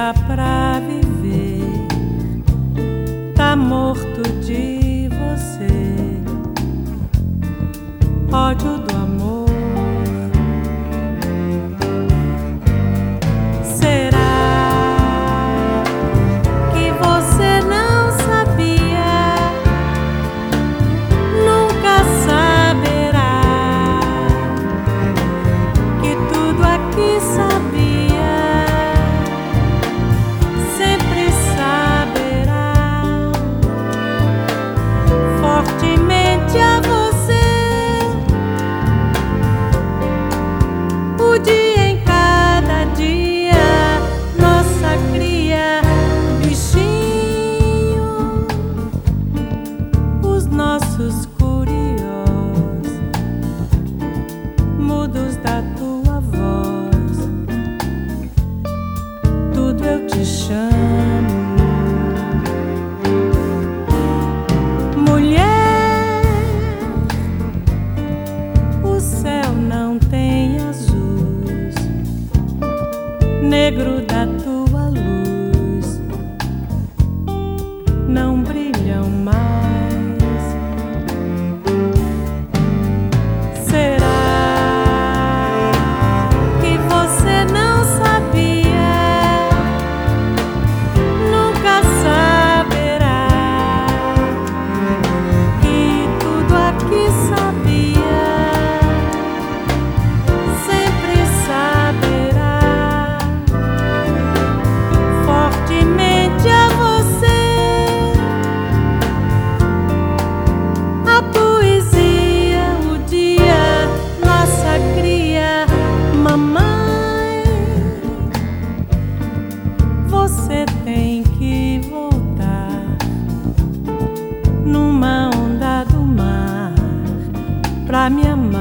dá pra viver, tá morto de você, ódio do amor. Será que você não sabia? Nunca saberá que tudo aqui sabia, sempre saberá fortemente a você. O dia em cada dia, nossa cria, bichinho, os nossos curiosos, mudos da tua voz, tudo eu te chamo. Mulher, o céu não tem azuis, negro da tua luz, não brilham mais. Será que você não sabia? Nunca saberá que tudo aqui sabia, sempre saberá fortemente a você. A poesia, o dia, nossa cria, mamãe, você tem que voltar numa onda do mar pra me amar.